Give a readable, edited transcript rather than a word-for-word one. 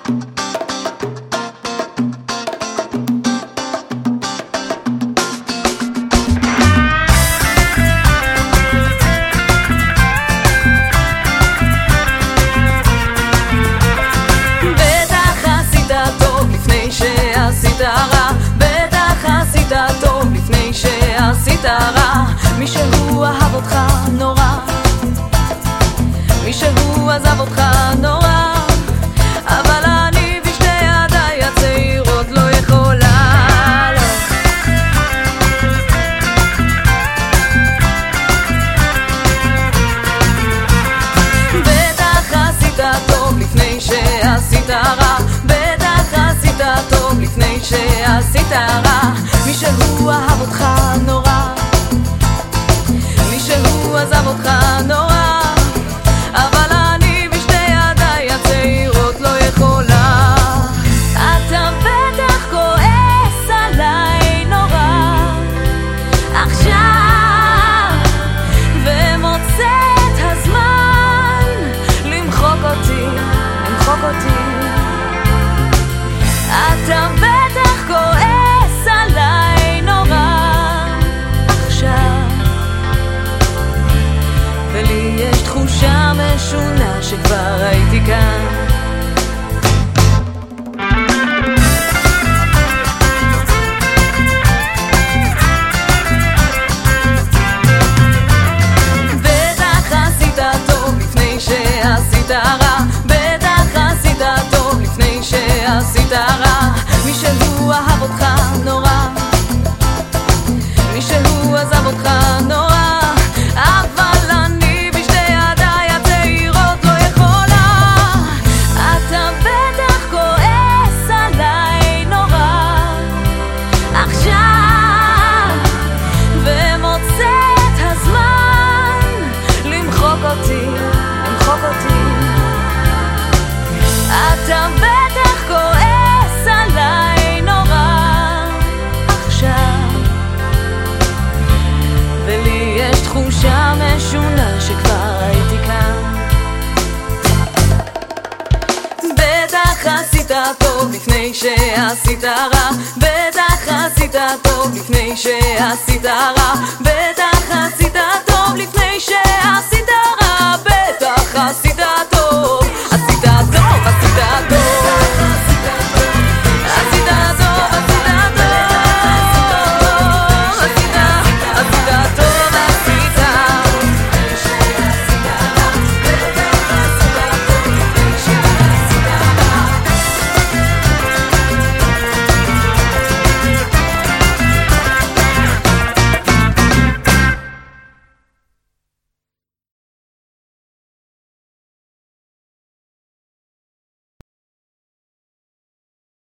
מישהו אהב אותך נורא, מישהו עזב אותך נורא, אבל אני בשתי ידיי הצעירות לא יכולה, לא. בטח עשית טוב לפני שעשית רע, בטח עשית טוב לפני שעשית רע. מישהו אהב אותך נורא, מישהו עזב אותך נורא, אבל אני בשתי ידיי הצעירות לא יכולה. אתה בטח כועס עליי נורא עכשיו, ומוצא את הזמן למחוק אותי, למחוק אותי. אתה בטח כועס עליי נורא עכשיו, ולי יש תחושה משונה שכבר הייתי כאן. בטח עשית טוב לפני שעשית רע, בטח עשית טוב לפני שעשית רע. מישהו אהב אותך נורא, מישהו עזב אותך נורא, אבל אני בשתי ידיי הצעירות לא יכולה. אתה בטח כועס עליי נורא עכשיו, ומוצא את הזמן למחוק אותי, למחוק אותי. אתה בטח כועס עליי נורא עכשיו, ולי יש תחושה משונה שכבר הייתי כאן. בטח עשית טוב לפני שעשית רע, בטח עשית טוב לפני שעשית רע, בטח עשית טוב לפני שעשית רע, בטח עשית